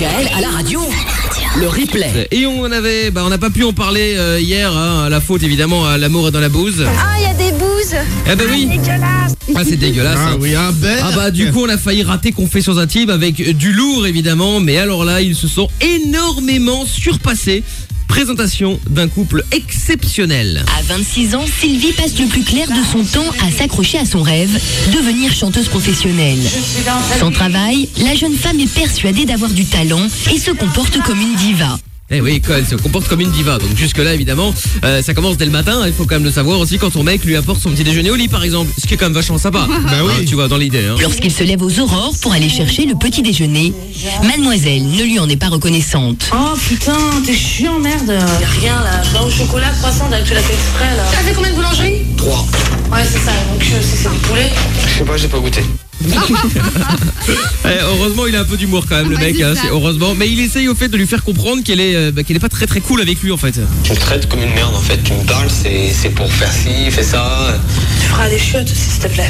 Mickaël à la radio. Le replay. Et on n'a pas pu en parler hier, hein, à la faute évidemment à l'amour et dans la bouse. Ah, il y a des bouses. Eh ben oui. Dégueulasse. Ah, c'est dégueulasse. Ah hein. oui, un bec. Ah bah du coup on a failli rater Confessions intimes avec du lourd évidemment, mais alors là ils se sont énormément surpassés. Présentation d'un couple exceptionnel. À 26 ans, Sylvie passe le plus clair de son temps à s'accrocher à son rêve, devenir chanteuse professionnelle. Sans travail, la jeune femme est persuadée d'avoir du talent et se comporte comme une diva. Eh oui, elle se comporte comme une diva. Donc jusque là évidemment, ça commence dès le matin. Il faut quand même le savoir aussi quand ton mec lui apporte son petit déjeuner au lit par exemple. Ce qui est quand même vachement sympa. Bah oui. Hein, tu vois dans l'idée. Hein. Lorsqu'il se lève aux aurores pour aller chercher le petit déjeuner, mademoiselle ne lui en est pas reconnaissante. Oh putain, t'es chiant, merde. Y'a rien là, pain au chocolat, croissant, tu l'as fait exprès là. T'as fait combien de boulangeries 3. Ouais, c'est ça, donc c'est du poulet. Je sais pas, j'ai pas goûté. Heureusement il a un peu d'humour quand même le mec, hein, c'est heureusement. Mais il essaye au fait de lui faire comprendre qu'elle est pas très très cool avec lui en fait. Tu me traites comme une merde en fait. Tu me parles, c'est pour faire ci, fais ça. Tu feras des chiottes aussi, s'il te plaît.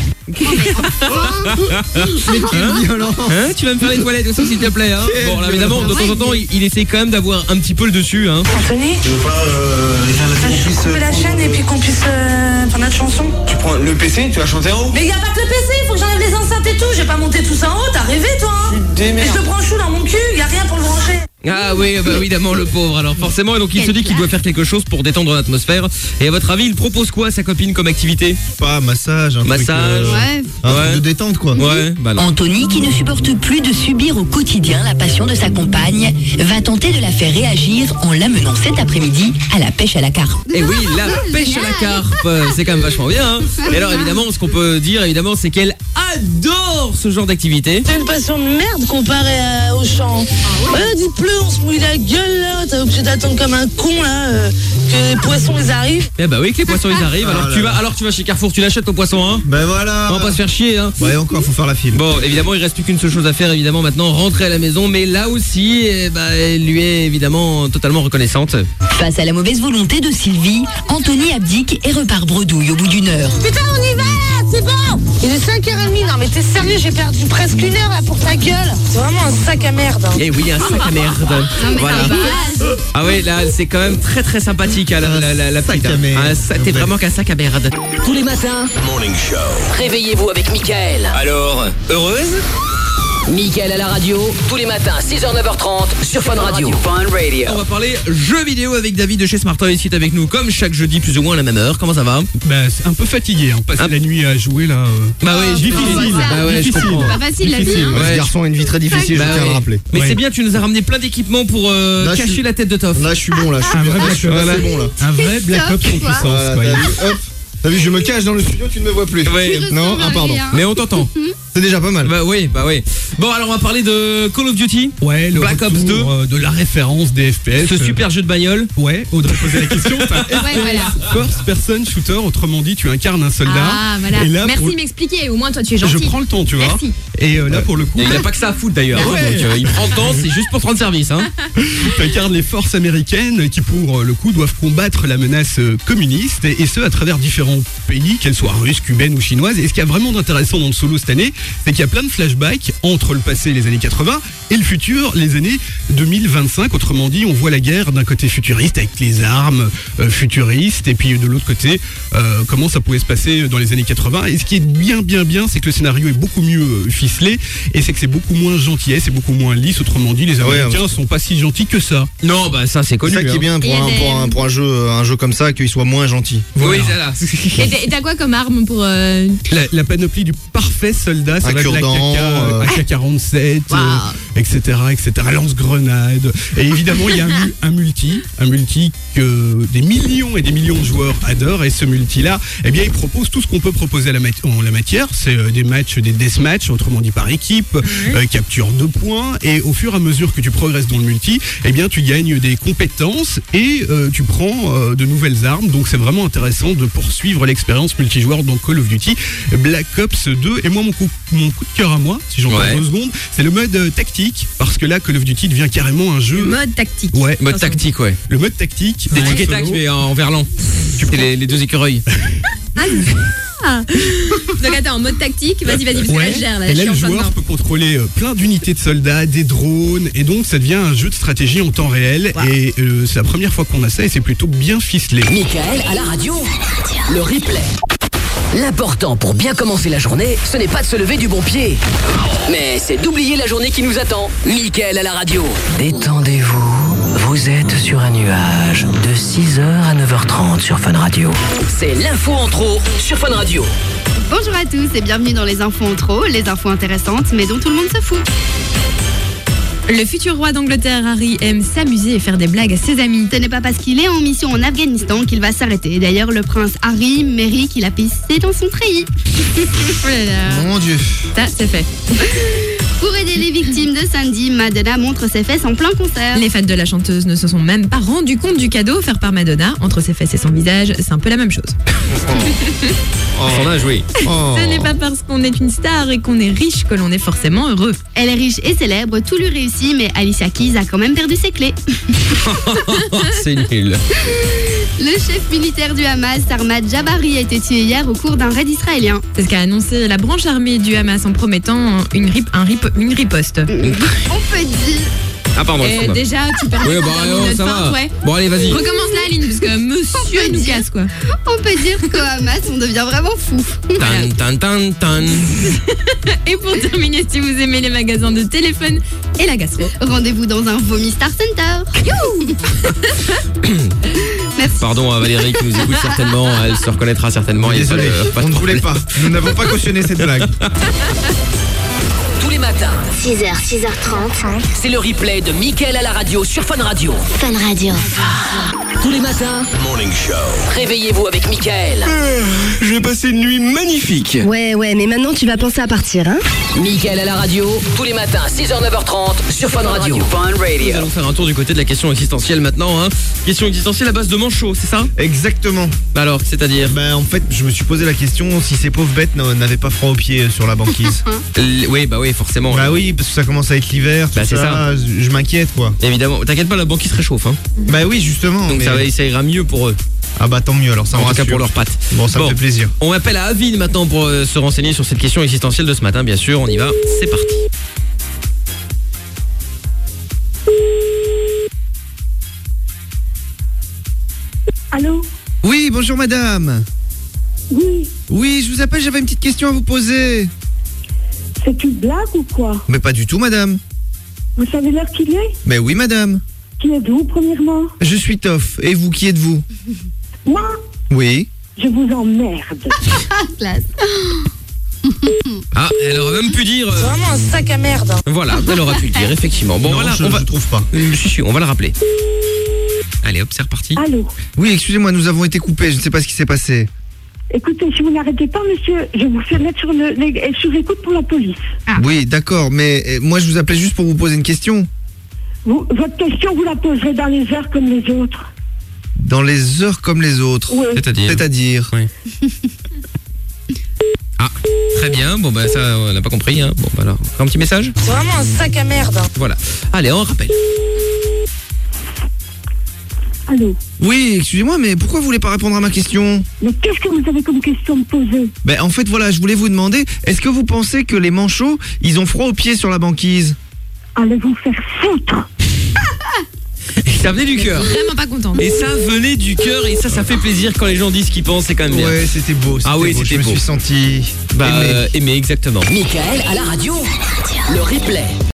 Mais quel violent. Hein, tu vas me faire les toilettes aussi s'il te plaît. Hein. Bon là évidemment de temps en temps il essaye quand même d'avoir un petit peu le dessus. Hein. Anthony, Tu veux pas je vais couper la chaîne et puis qu'on puisse faire notre chanson. Tu prends le PC, tu vas chanter en haut. Mais y a pas que le PC, faut que j'enlève les enceintes et tout. J'ai pas monté tout ça en haut, t'as rêvé toi hein. Et je te branche où dans mon cul, y a rien pour le brancher. Ah oui, bah évidemment le pauvre. Alors forcément, et donc il se dit qu'il doit faire quelque chose pour détendre l'atmosphère. Et à votre avis, il propose quoi à sa copine comme activité? Pas massage, un Massage. truc, un truc de détente quoi. Ouais, bah non. Anthony, qui ne supporte plus de subir au quotidien la passion de sa compagne, va tenter de la faire réagir en l'amenant cet après-midi à la pêche à la carpe. Et oui, la pêche à la carpe, c'est quand même vachement bien. Hein. Et alors évidemment, ce qu'on peut dire évidemment, c'est qu'elle adore ce genre d'activité. C'est une passion de merde comparée au chant. Ouais, du pleu, on se mouille la gueule là. T'es obligé d'attendre comme un con là que les poissons ils arrivent. Eh bah oui, que les poissons ils arrivent. Alors tu vas chez Carrefour, tu l'achètes ton poisson, hein. Ben voilà. On va pas se faire chier, hein. Ouais, encore, faut faire la file. Bon, évidemment, il reste plus qu'une seule chose à faire, évidemment, maintenant, rentrer à la maison. Mais là aussi, elle lui est évidemment totalement reconnaissante. Face à la mauvaise volonté de Sylvie, Anthony abdique et repart bredouille au bout d'une heure. Putain, on y va, c'est bon. Il est 5h30, non mais t'es sérieux, j'ai perdu presque une heure là pour ta gueule. C'est vraiment un sac à merde. Eh oui, un sac à merde. Voilà. Ah oui, là, c'est quand même très très sympathique, hein, la petite. à merde. T'es vraiment qu'un sac à merde. Tous les matins, Morning Show. réveillez-vous avec Mickaël. Alors, heureuse? Mickaël à la radio, tous les matins, 6h, 9h30 sur Fun Radio. Fun Radio. On va parler jeux vidéo avec David de chez Smart Toys qui est avec nous comme chaque jeudi plus ou moins à la même heure. Comment ça va? Bah, c'est un peu fatigué, hein. Passer la nuit à jouer là. Bah oui, difficile. Bah ouais, je Difficile. comprends. Pas facile la vie. Difficile. Hein. Ouais, ce garçon a une vie très difficile, Bah je tiens à ouais. le rappeler. Mais Ouais. c'est bien, tu nous as ramené plein d'équipements pour Là, je cacher suis- la tête de Toff. Là, je suis bon, là. Je suis Un bien, vrai là, je Black suis Ops. assez bon, là. Un vrai Black Ops en puissance, Voilà, quoi. t'as vu, hop. T'as vu, je me cache dans le studio, tu ne me vois plus. Ouais. Non, ah pardon. Mais on t'entend. C'est déjà pas mal. Bah oui. Bon, alors on va parler de Call of Duty. Ouais, le Black Ops retour, 2. de la référence des FPS. Ce super jeu de bagnole. Ouais, Audrey posait la question. Enfin, Ouais, voilà. First person shooter, autrement dit, tu incarnes un soldat. Ah, voilà. Et là, Merci pour- de m'expliquer. Au moins, toi, tu es gentil. Je prends le temps, tu vois. Merci. Et là, pour le coup, Il n'a pas que ça à foutre d'ailleurs. hein, Ouais. donc, il prend le temps, c'est juste pour te rendre service. Hein. tu incarnes les forces américaines qui, pour le coup, doivent combattre la menace communiste, et ce, à travers différents pays, qu'elles soient russes, cubaines ou chinoises. Et ce qui est vraiment d'intéressant dans le solo cette année, c'est qu'il y a plein de flashbacks entre le passé, les années 80, et le futur, les années 2025. Autrement dit, on voit la guerre d'un côté futuriste, avec les armes futuristes, et puis de l'autre côté, comment ça pouvait se passer dans les années 80. Et ce qui est bien, c'est que le scénario est beaucoup mieux ficelé, et c'est que c'est beaucoup moins gentillesse, c'est beaucoup moins lisse. Autrement dit, les Américains sont pas si gentils que ça. Non, bah ça c'est C'est connu. ça qui est hein. bien pour un jeu comme ça, qu'il soit moins gentil. Oui, Voilà. c'est là. Et t'as quoi comme arme pour. La panoplie du parfait soldat, ça Un va de cure-dent, AK-47, Wow. etc., lance-grenade. Et évidemment, il y a un multi que des millions et des millions de joueurs adorent. Et ce multi-là, eh bien, il propose tout ce qu'on peut proposer en la matière. C'est des matchs, des deathmatch, autrement dit par équipe, capture de points. Et au fur et à mesure que tu progresses dans le multi, eh bien, tu gagnes des compétences et tu prends de nouvelles armes. Donc, c'est vraiment intéressant de poursuivre l'expérience multijoueur dans Call of Duty Black Ops 2. Et moi, mon coup de cœur à moi, si j'en parle 2 secondes, c'est le mode tactique, parce que là, Call of Duty devient carrément un jeu. Mode tactique. Ouais, Mode tactique, ouais. le mode tactique. Des dans tic et le tac, solo. mais en verlan. Les deux écureuils. Donc attends, en mode tactique, vas-y, parce que là, je gère. Là, et je là, suis le en train de joueur voir. peut contrôler plein d'unités de soldats, des drones, et donc ça devient un jeu de stratégie en temps réel. Wow. Et c'est la première fois qu'on a ça, et c'est plutôt bien ficelé. Michael à la radio. Le replay. L'important pour bien commencer la journée, ce n'est pas de se lever du bon pied, mais c'est d'oublier la journée qui nous attend. Michael à la radio. Détendez-vous, vous êtes sur un nuage de 6h à 9h30 sur Fun Radio. C'est l'info en trop sur Fun Radio. Bonjour à tous et bienvenue dans les infos en trop, les infos intéressantes mais dont tout le monde se fout. Le futur roi d'Angleterre, Harry, aime s'amuser et faire des blagues à ses amis. Ce n'est pas parce qu'il est en mission en Afghanistan qu'il va s'arrêter. D'ailleurs, le prince Harry mérite qu'il a pissé dans son treillis. Oh là là. Mon Dieu. Ça, c'est fait. Pour aider les victimes de Sandy, Madonna montre ses fesses en plein concert. Les fans de la chanteuse ne se sont même pas rendus compte du cadeau offert par Madonna. Entre ses fesses et son visage, c'est un peu la même chose. Son âge, oui. Oh. Ce n'est pas parce qu'on est une star et qu'on est riche que l'on est forcément heureux. Elle est riche et célèbre, tout lui réussit, mais Alicia Keys a quand même perdu ses clés. C'est nul. Le chef militaire du Hamas, Ahmad Jabari, a été tué hier au cours d'un raid israélien. C'est ce qu'a annoncé la branche armée du Hamas en promettant une riposte. On peut dire... Ah, pardon. Et déjà, tu perds Oui, bah, ça va. ouais. Bon, allez, vas-y. Recommence là, Aline, parce que monsieur nous casse, quoi. On peut dire qu'au Hamas, on devient vraiment fou. Tan, tan, tan, tan. Et pour terminer, si vous aimez les magasins de téléphone et la gastro, Rendez-vous dans un Vomi Star Center. Youhou. Merci. Pardon à Valérie qui nous écoute certainement, elle se reconnaîtra certainement. Il y a Désolé, pas de on ne voulait problème. pas. Nous n'avons pas cautionné cette blague. Tous les matins, 6h, 6h30. c'est le replay de Michael à la radio sur Fun Radio. Fun Radio. Tous les matins, réveillez-vous avec Michael. J'ai passé une nuit magnifique. Ouais, mais maintenant tu vas penser à partir, hein? Michael à la radio, tous les matins, 6h, 9h30 sur Fun Radio. Fun Nous Radio. allons faire un tour du côté de la question existentielle maintenant. Hein. Question existentielle à base de manchots, c'est ça? Exactement. Alors, c'est-à-dire En fait, je me suis posé la question si ces pauvres bêtes n'avaient pas froid aux pieds sur la banquise. Oui, bah oui, forcément. Bah oui, parce que ça commence à être l'hiver, tout Bah, c'est ça. Je m'inquiète, quoi. Évidemment, t'inquiète pas, la banquise se réchauffe. Hein. Bah oui, justement. Donc mais- ça ira mieux pour eux. Ah bah tant mieux, alors ça me En tout cas rassure. pour leurs pattes. Bon, ça me fait plaisir. On appelle à Avine maintenant pour se renseigner sur cette question existentielle de ce matin, bien sûr. On y va, c'est parti. Allô? Oui, bonjour madame. Oui, Oui, je vous appelle, j'avais une petite question à vous poser. c'est une blague ou quoi? Mais pas du tout madame. Vous savez l'heure qu'il est? Mais oui madame. Qui êtes-vous, premièrement? Je suis Toff. Et vous, qui êtes-vous? Moi, Oui. je vous emmerde. Classe. Ah, elle aurait même pu dire... Vraiment un sac à merde. Voilà, elle aurait pu le dire, effectivement. Bon, Non, voilà, je trouve pas. Si, on va le rappeler. Allez, hop, c'est reparti. Allô? Oui, excusez-moi, nous avons été coupés, je ne sais pas ce qui s'est passé. Écoutez, si vous n'arrêtez pas, monsieur, je vous fais mettre sur écoute pour la police. Oui, d'accord, mais moi je vous appelais juste pour vous poser une question. Votre question, vous la poserez dans les heures comme les autres. Dans les heures comme les autres. Oui. C'est-à-dire Oui. Ah, très bien. Bon, bah ça, on n'a pas compris. Hein. Bon, bah alors, un petit message. C'est vraiment un sac à merde. Voilà. Allez, on rappelle. Allô? Oui, excusez-moi, mais pourquoi vous voulez pas répondre à ma question? Mais qu'est-ce que vous avez comme question me poser? En fait, voilà, je voulais vous demander, est-ce que vous pensez que les manchots, ils ont froid aux pieds sur la banquise? Allez vous faire foutre. Et ça venait du cœur. Vraiment pas contente. Et ça venait du cœur et ça fait plaisir quand les gens disent ce qu'ils pensent, c'est quand même bien. Ouais, c'était beau. Ah oui, c'était Je me beau. suis senti Bah, aimé, exactement. Michael à la radio, le replay.